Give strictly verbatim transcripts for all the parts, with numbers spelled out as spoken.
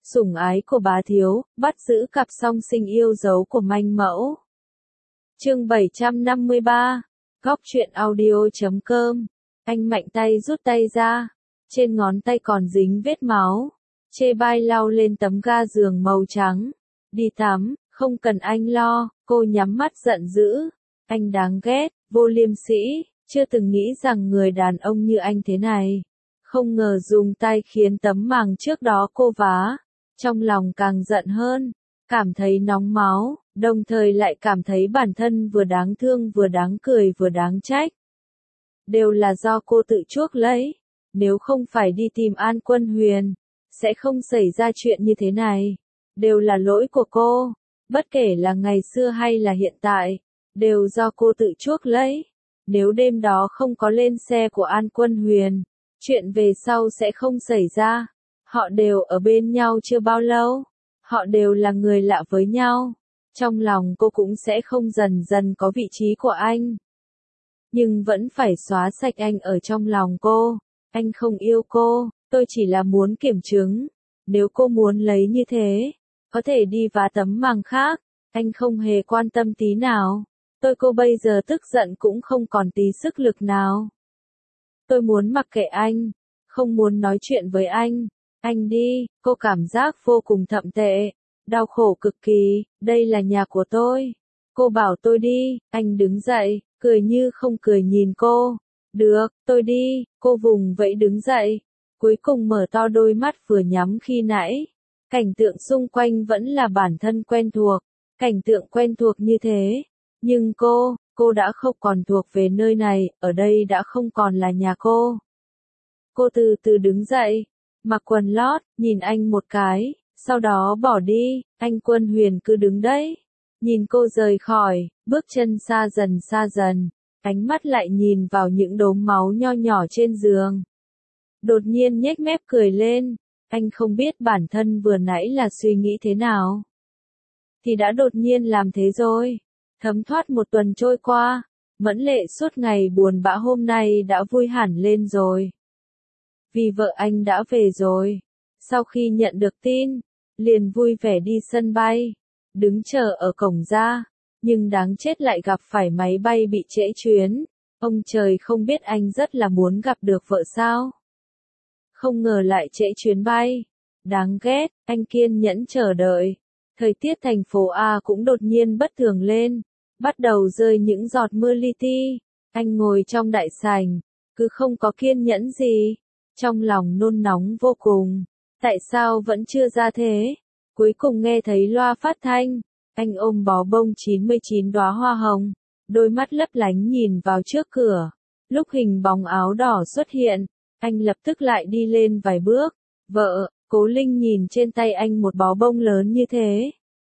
Sủng ái của bá thiếu, bắt giữ cặp song sinh yêu dấu của manh mẫu. Chương bảy trăm năm mươi ba, Góc truyện audio chấm com. Anh mạnh tay rút tay ra, trên ngón tay còn dính vết máu. Chê bai lau lên tấm ga giường màu trắng. Đi tắm, không cần anh lo, cô nhắm mắt giận dữ. Anh đáng ghét, vô liêm sĩ, chưa từng nghĩ rằng người đàn ông như anh thế này. Không ngờ dùng tay khiến tấm màng trước đó cô vá. Trong lòng càng giận hơn, cảm thấy nóng máu, đồng thời lại cảm thấy bản thân vừa đáng thương vừa đáng cười vừa đáng trách. Đều là do cô tự chuốc lấy, nếu không phải đi tìm An Quân Huyền, sẽ không xảy ra chuyện như thế này. Đều là lỗi của cô, bất kể là ngày xưa hay là hiện tại, đều do cô tự chuốc lấy. Nếu đêm đó không có lên xe của An Quân Huyền, chuyện về sau sẽ không xảy ra. Họ đều ở bên nhau chưa bao lâu, họ đều là người lạ với nhau, trong lòng cô cũng sẽ không dần dần có vị trí của anh. Nhưng vẫn phải xóa sạch anh ở trong lòng cô, anh không yêu cô, tôi chỉ là muốn kiểm chứng, nếu cô muốn lấy như thế, có thể đi vá tấm màng khác, anh không hề quan tâm tí nào, tôi cô bây giờ tức giận cũng không còn tí sức lực nào. Tôi muốn mặc kệ anh, không muốn nói chuyện với anh. Anh đi, cô cảm giác vô cùng thậm tệ, đau khổ cực kỳ, đây là nhà của tôi. Cô bảo tôi đi, anh đứng dậy, cười như không cười nhìn cô. Được, tôi đi, cô vùng vẫy đứng dậy, cuối cùng mở to đôi mắt vừa nhắm khi nãy. Cảnh tượng xung quanh vẫn là bản thân quen thuộc, cảnh tượng quen thuộc như thế. Nhưng cô, cô đã không còn thuộc về nơi này, ở đây đã không còn là nhà cô. Cô từ từ đứng dậy. Mặc quần lót, nhìn anh một cái, sau đó bỏ đi, anh Quân Huyền cứ đứng đấy. Nhìn cô rời khỏi, bước chân xa dần xa dần, ánh mắt lại nhìn vào những đốm máu nho nhỏ trên giường. Đột nhiên nhếch mép cười lên, anh không biết bản thân vừa nãy là suy nghĩ thế nào. Thì đã đột nhiên làm thế rồi, thấm thoát một tuần trôi qua, Mẫn Lệ suốt ngày buồn bã hôm nay đã vui hẳn lên rồi. Vì vợ anh đã về rồi. Sau khi nhận được tin, liền vui vẻ đi sân bay, đứng chờ ở cổng ra, nhưng đáng chết lại gặp phải máy bay bị trễ chuyến. Ông trời không biết anh rất là muốn gặp được vợ sao. Không ngờ lại trễ chuyến bay. Đáng ghét, anh kiên nhẫn chờ đợi. Thời tiết thành phố A cũng đột nhiên bất thường lên, bắt đầu rơi những giọt mưa li ti. Anh ngồi trong đại sảnh, cứ không có kiên nhẫn gì. Trong lòng nôn nóng vô cùng, tại sao vẫn chưa ra thế? Cuối cùng nghe thấy loa phát thanh, anh ôm bó bông chín mươi chín đóa hoa hồng, đôi mắt lấp lánh nhìn vào trước cửa. Lúc hình bóng áo đỏ xuất hiện, anh lập tức lại đi lên vài bước. Vợ, Cố Linh nhìn trên tay anh một bó bông lớn như thế.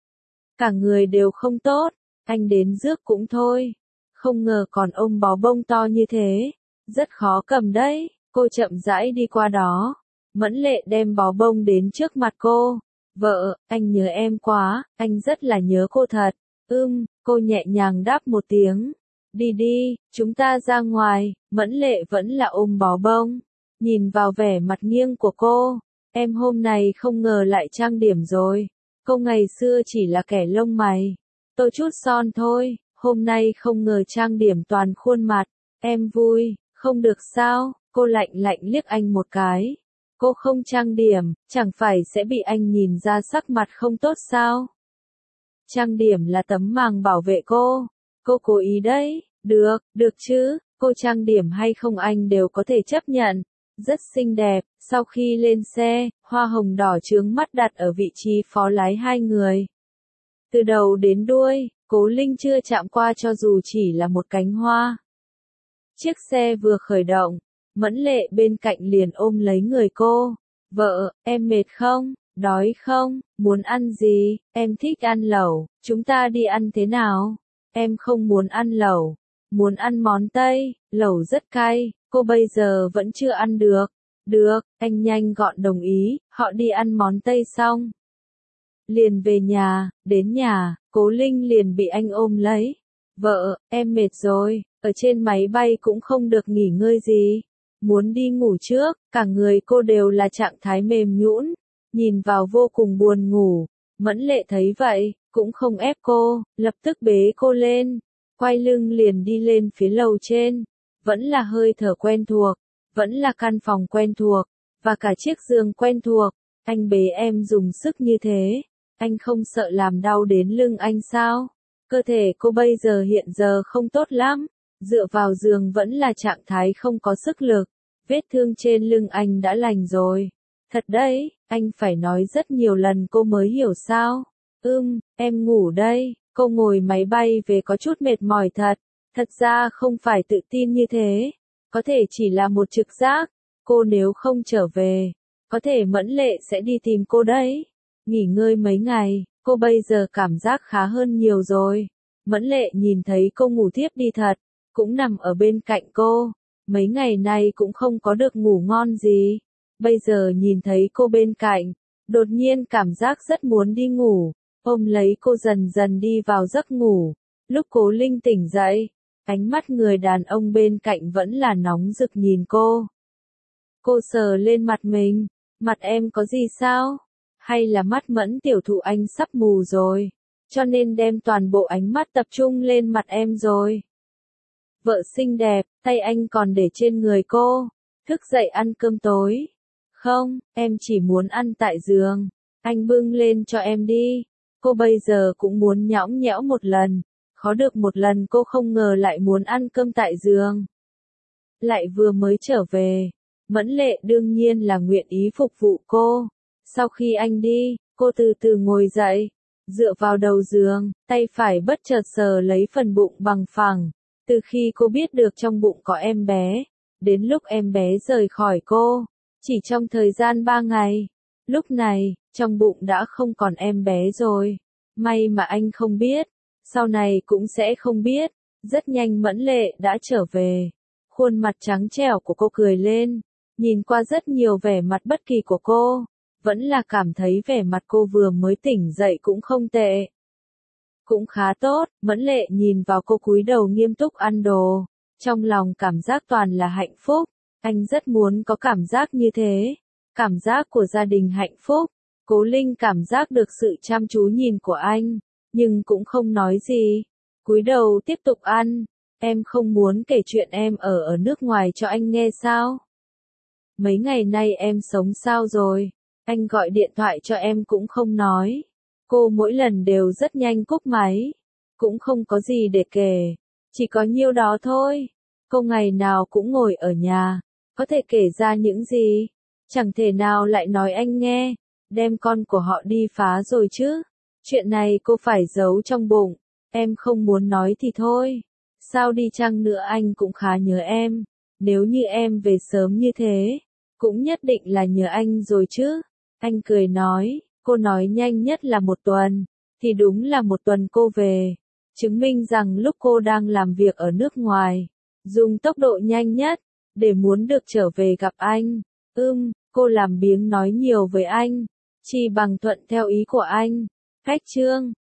Cả người đều không tốt, anh đến rước cũng thôi. Không ngờ còn ôm bó bông to như thế, rất khó cầm đấy. Cô chậm rãi đi qua đó, Mẫn Lệ đem bó bông đến trước mặt cô. Vợ, anh nhớ em quá, anh rất là nhớ cô thật. Ưm, cô nhẹ nhàng đáp một tiếng. Đi đi, chúng ta ra ngoài. Mẫn Lệ vẫn là ôm bó bông, nhìn vào vẻ mặt nghiêng của cô. Em hôm nay không ngờ lại trang điểm rồi. Cô ngày xưa chỉ là kẻ lông mày, tô chút son thôi, hôm nay không ngờ trang điểm toàn khuôn mặt. Em vui, không được sao? Cô lạnh lạnh liếc anh một cái. Cô không trang điểm, chẳng phải sẽ bị anh nhìn ra sắc mặt không tốt sao? Trang điểm là tấm màng bảo vệ cô. Cô cố ý đấy. Được, được chứ, cô trang điểm hay không anh đều có thể chấp nhận. Rất xinh đẹp. Sau khi lên xe, hoa hồng đỏ chướng mắt đặt ở vị trí phó lái hai người. Từ đầu đến đuôi, Cố Linh chưa chạm qua cho dù chỉ là một cánh hoa. Chiếc xe vừa khởi động, Mẫn Lệ bên cạnh liền ôm lấy người cô. Vợ, em mệt không? Đói không? Muốn ăn gì? Em thích ăn lẩu, chúng ta đi ăn thế nào? Em không muốn ăn lẩu, muốn ăn món Tây, lẩu rất cay, cô bây giờ vẫn chưa ăn được. Được, anh nhanh gọn đồng ý, họ đi ăn món Tây xong. Liền về nhà, đến nhà, Cố Linh liền bị anh ôm lấy. Vợ, em mệt rồi, ở trên máy bay cũng không được nghỉ ngơi gì. Muốn đi ngủ trước, cả người cô đều là trạng thái mềm nhũn. nhìn vào vô cùng buồn ngủ. Mẫn Lệ thấy vậy, cũng không ép cô, lập tức bế cô lên, quay lưng liền đi lên phía lầu trên. Vẫn là hơi thở quen thuộc, vẫn là căn phòng quen thuộc, và cả chiếc giường quen thuộc. Anh bế em dùng sức như thế, anh không sợ làm đau đến lưng anh sao? Cơ thể cô bây giờ hiện giờ không tốt lắm, dựa vào giường vẫn là trạng thái không có sức lực, vết thương trên lưng anh đã lành rồi. Thật đấy, anh phải nói rất nhiều lần cô mới hiểu sao? Ưm, em ngủ đây, cô ngồi máy bay về có chút mệt mỏi thật, thật ra không phải tự tin như thế, có thể chỉ là một trực giác, cô nếu không trở về, có thể Mẫn Lệ sẽ đi tìm cô đấy. Nghỉ ngơi mấy ngày, cô bây giờ cảm giác khá hơn nhiều rồi. Mẫn Lệ nhìn thấy cô ngủ thiếp đi thật, cũng nằm ở bên cạnh cô, mấy ngày nay cũng không có được ngủ ngon gì. Bây giờ nhìn thấy cô bên cạnh, đột nhiên cảm giác rất muốn đi ngủ, ôm lấy cô dần dần đi vào giấc ngủ. Lúc Cố Linh tỉnh dậy, ánh mắt người đàn ông bên cạnh vẫn là nóng rực nhìn cô. Cô sờ lên mặt mình, mặt em có gì sao? Hay là mắt Mẫn tiểu thụ anh sắp mù rồi, cho nên đem toàn bộ ánh mắt tập trung lên mặt em rồi. Vợ xinh đẹp, tay anh còn để trên người cô, thức dậy ăn cơm tối. Không, em chỉ muốn ăn tại giường, anh bưng lên cho em đi. Cô bây giờ cũng muốn nhõng nhẽo một lần, khó được một lần cô không ngờ lại muốn ăn cơm tại giường. Lại vừa mới trở về, Mẫn Lệ đương nhiên là nguyện ý phục vụ cô. Sau khi anh đi, cô từ từ ngồi dậy, dựa vào đầu giường, tay phải bất chợt sờ lấy phần bụng bằng phẳng. Từ khi cô biết được trong bụng có em bé, đến lúc em bé rời khỏi cô, chỉ trong thời gian ba ngày, lúc này, trong bụng đã không còn em bé rồi. May mà anh không biết, sau này cũng sẽ không biết. Rất nhanh Mẫn Lệ đã trở về. Khuôn mặt trắng trẻo của cô cười lên, nhìn qua rất nhiều vẻ mặt bất kỳ của cô, vẫn là cảm thấy vẻ mặt cô vừa mới tỉnh dậy cũng không tệ. Cũng khá tốt. Mẫn Lệ nhìn vào cô cúi đầu nghiêm túc ăn đồ, trong lòng cảm giác toàn là hạnh phúc. Anh rất muốn có cảm giác như thế, cảm giác của gia đình hạnh phúc. Cố Linh cảm giác được sự chăm chú nhìn của anh, nhưng cũng không nói gì, cúi đầu tiếp tục ăn. Em không muốn kể chuyện em ở ở nước ngoài cho anh nghe sao? Mấy ngày nay em sống sao rồi? Anh gọi điện thoại cho em cũng không nói. Cô mỗi lần đều rất nhanh cúp máy, cũng không có gì để kể, chỉ có nhiêu đó thôi. Cô ngày nào cũng ngồi ở nhà, có thể kể ra những gì? Chẳng thể nào lại nói anh nghe, đem con của họ đi phá rồi chứ. Chuyện này cô phải giấu trong bụng, em không muốn nói thì thôi. Sao đi chăng nữa anh cũng khá nhớ em, nếu như em về sớm như thế, cũng nhất định là nhớ anh rồi chứ. Anh cười nói, cô nói nhanh nhất là một tuần, thì đúng là một tuần cô về, chứng minh rằng lúc cô đang làm việc ở nước ngoài, dùng tốc độ nhanh nhất, để muốn được trở về gặp anh. Ưm, cô làm biếng nói nhiều với anh, chỉ bằng thuận theo ý của anh. Khách trương.